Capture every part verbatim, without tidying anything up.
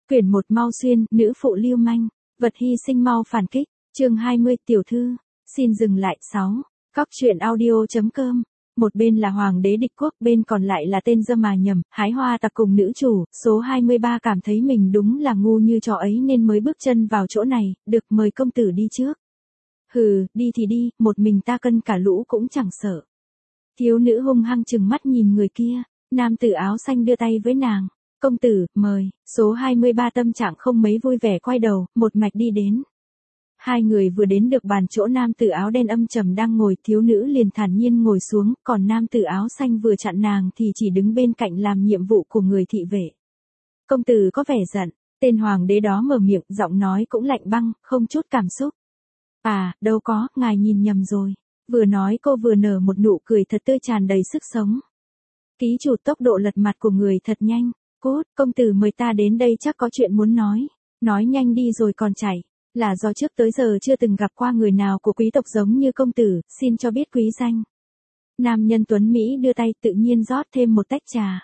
Quyển một Mau Xuyên, nữ phụ lưu manh, vật hy sinh mau phản kích, chương hai mươi tiểu thư, xin dừng lại. sáu. Cóc truyện audio chấm com. Một bên là hoàng đế địch quốc, bên còn lại là tên dâm mà nhầm, hái hoa tặc cùng nữ chủ, số hai mươi ba cảm thấy mình đúng là ngu như trò ấy nên mới bước chân vào chỗ này, được mời công tử đi trước. Hừ, đi thì đi, một mình ta cân cả lũ cũng chẳng sợ. Thiếu nữ hung hăng chừng mắt nhìn người kia, nam tử áo xanh đưa tay với nàng. Công tử, mời, số hai mươi ba tâm trạng không mấy vui vẻ quay đầu, một mạch đi đến. Hai người vừa đến được bàn chỗ nam tử áo đen âm trầm đang ngồi, thiếu nữ liền thản nhiên ngồi xuống, còn nam tử áo xanh vừa chặn nàng thì chỉ đứng bên cạnh làm nhiệm vụ của người thị vệ. Công tử có vẻ giận, tên hoàng đế đó mở miệng, giọng nói cũng lạnh băng, không chút cảm xúc. À, đâu có, ngài nhìn nhầm rồi. Vừa nói cô vừa nở một nụ cười thật tươi tràn đầy sức sống. Ký chủ tốc độ lật mặt của người thật nhanh. Cút, công tử mời ta đến đây chắc có chuyện muốn nói. Nói nhanh đi rồi còn chạy. Là do trước tới giờ chưa từng gặp qua người nào của quý tộc giống như công tử, xin cho biết quý danh. Nam nhân tuấn Mỹ đưa tay tự nhiên rót thêm một tách trà.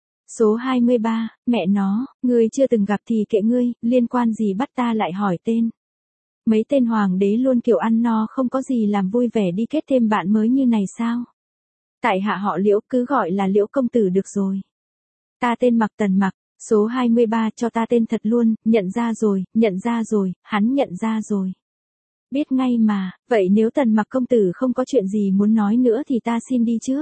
Số hai mươi ba, mẹ nó, ngươi chưa từng gặp thì kệ ngươi, liên quan gì bắt ta lại hỏi tên. Mấy tên hoàng đế luôn kiểu ăn no không có gì làm vui vẻ đi kết thêm bạn mới như này sao? Tại hạ họ Liễu, cứ gọi là Liễu công tử được rồi. Ta tên Mặc Tần Mặc, số hai mươi ba cho ta tên thật luôn, nhận ra rồi, nhận ra rồi, hắn nhận ra rồi. Biết ngay mà, vậy nếu Tần Mặc công tử không có chuyện gì muốn nói nữa thì ta xin đi trước.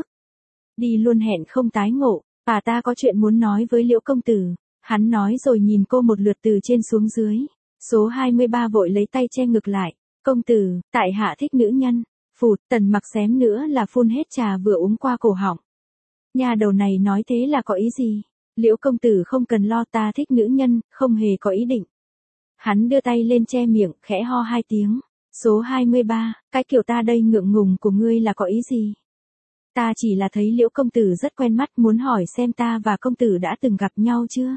Đi luôn hẹn không tái ngộ, và ta có chuyện muốn nói với Liễu công tử. Hắn nói rồi nhìn cô một lượt từ trên xuống dưới. Số hai mươi ba vội lấy tay che ngực lại. Công tử, tại hạ thích nữ nhân. Phụt, Tần Mặc xém nữa là phun hết trà vừa uống qua cổ họng. Nhà đầu này nói thế là có ý gì? Liễu công tử không cần lo, ta thích nữ nhân, không hề có ý định. Hắn đưa tay lên che miệng, khẽ ho hai tiếng. Số hai mươi ba, cái kiểu ta đây ngượng ngùng của ngươi là có ý gì? Ta chỉ là thấy Liễu công tử rất quen mắt, muốn hỏi xem ta và công tử đã từng gặp nhau chưa?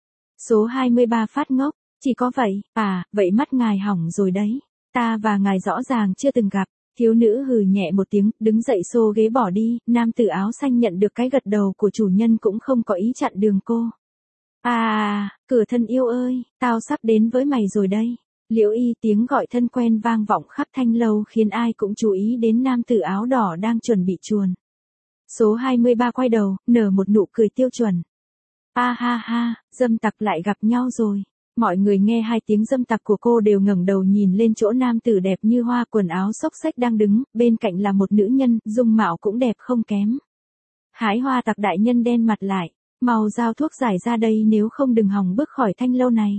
Số hai mươi ba phát ngốc, chỉ có vậy, à, vậy mắt ngài hỏng rồi đấy. Ta và ngài rõ ràng chưa từng gặp. Thiếu nữ hừ nhẹ một tiếng, đứng dậy xô ghế bỏ đi, nam tử áo xanh nhận được cái gật đầu của chủ nhân cũng không có ý chặn đường cô. À, cửa thân yêu ơi, tao sắp đến với mày rồi đây. Liễu y tiếng gọi thân quen vang vọng khắp thanh lâu khiến ai cũng chú ý đến nam tử áo đỏ đang chuẩn bị chuồn. Số hai mươi ba quay đầu, nở một nụ cười tiêu chuẩn. A ha ha, dâm tặc lại gặp nhau rồi. Mọi người nghe hai tiếng dâm tặc của cô đều ngẩng đầu nhìn lên chỗ nam tử đẹp như hoa, quần áo xốc xếch đang đứng, bên cạnh là một nữ nhân, dung mạo cũng đẹp không kém. Hái hoa tặc đại nhân đen mặt lại, mau giao thuốc giải ra đây nếu không đừng hòng bước khỏi thanh lâu này.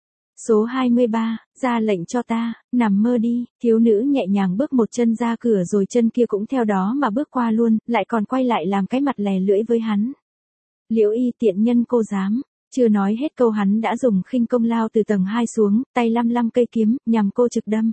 Số hai mươi ba, ra lệnh cho ta, nằm mơ đi, thiếu nữ nhẹ nhàng bước một chân ra cửa rồi chân kia cũng theo đó mà bước qua luôn, lại còn quay lại làm cái mặt lè lưỡi với hắn. Liễu y tiện nhân cô dám. Chưa nói hết câu hắn đã dùng khinh công lao từ tầng hai xuống, tay lăm lăm cây kiếm, nhằm cô trực đâm.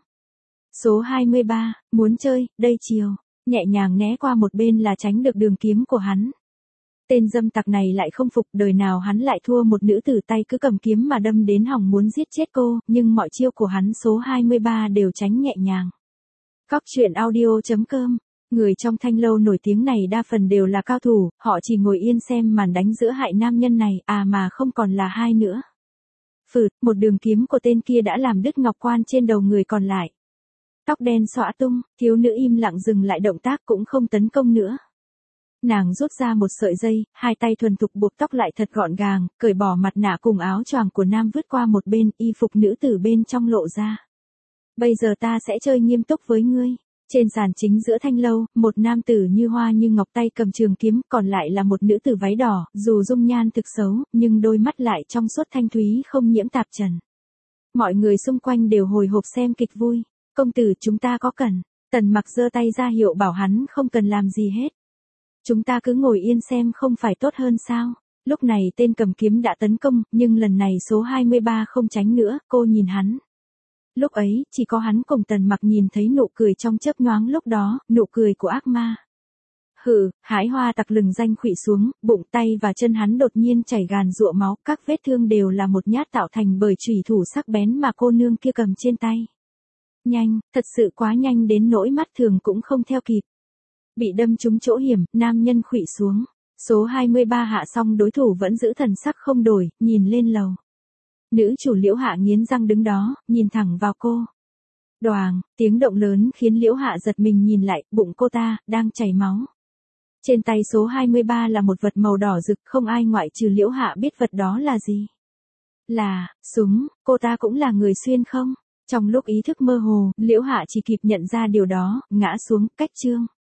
Số hai mươi ba, muốn chơi, đây chiều. Nhẹ nhàng né qua một bên là tránh được đường kiếm của hắn. Tên dâm tặc này lại không phục, đời nào hắn lại thua một nữ tử tay cứ cầm kiếm mà đâm đến hỏng muốn giết chết cô, nhưng mọi chiêu của hắn số hai mươi ba đều tránh nhẹ nhàng. Cóc truyện audio chấm com. Người trong thanh lâu nổi tiếng này đa phần đều là cao thủ, họ chỉ ngồi yên xem màn đánh giữa hai nam nhân này, à mà không còn là hai nữa. Phượt, một đường kiếm của tên kia đã làm đứt ngọc quan trên đầu người còn lại. Tóc đen xõa tung, thiếu nữ im lặng dừng lại động tác cũng không tấn công nữa. Nàng rút ra một sợi dây, hai tay thuần thục buộc tóc lại thật gọn gàng, cởi bỏ mặt nạ cùng áo choàng của nam vứt qua một bên, y phục nữ tử bên trong lộ ra. Bây giờ ta sẽ chơi nghiêm túc với ngươi. Trên sàn chính giữa thanh lâu, một nam tử như hoa như ngọc tay cầm trường kiếm, còn lại là một nữ tử váy đỏ, dù dung nhan thực xấu, nhưng đôi mắt lại trong suốt thanh thúy không nhiễm tạp trần. Mọi người xung quanh đều hồi hộp xem kịch vui. Công tử, chúng ta có cần. Tần Mặc giơ tay ra hiệu bảo hắn không cần làm gì hết. Chúng ta cứ ngồi yên xem không phải tốt hơn sao? Lúc này tên cầm kiếm đã tấn công, nhưng lần này số hai mươi ba không tránh nữa, cô nhìn hắn. Lúc ấy, chỉ có hắn cùng Tần Mặc nhìn thấy nụ cười trong chớp nhoáng lúc đó, nụ cười của ác ma. Hừ, hái hoa tặc lừng danh khuỵu xuống, bụng tay và chân hắn đột nhiên chảy gàn giụa máu, các vết thương đều là một nhát tạo thành bởi chủy thủ sắc bén mà cô nương kia cầm trên tay. Nhanh, thật sự quá nhanh đến nỗi mắt thường cũng không theo kịp. Bị đâm trúng chỗ hiểm, nam nhân khuỵu xuống. Số hai mươi ba hạ xong đối thủ vẫn giữ thần sắc không đổi, nhìn lên lầu. Nữ chủ Liễu Hạ nghiến răng đứng đó, nhìn thẳng vào cô. Đoàng, tiếng động lớn khiến Liễu Hạ giật mình nhìn lại, bụng cô ta, đang chảy máu. Trên tay số hai mươi ba là một vật màu đỏ rực, không ai ngoại trừ Liễu Hạ biết vật đó là gì. Là, súng, cô ta cũng là người xuyên không? Trong lúc ý thức mơ hồ, Liễu Hạ chỉ kịp nhận ra điều đó, ngã xuống, cách chương.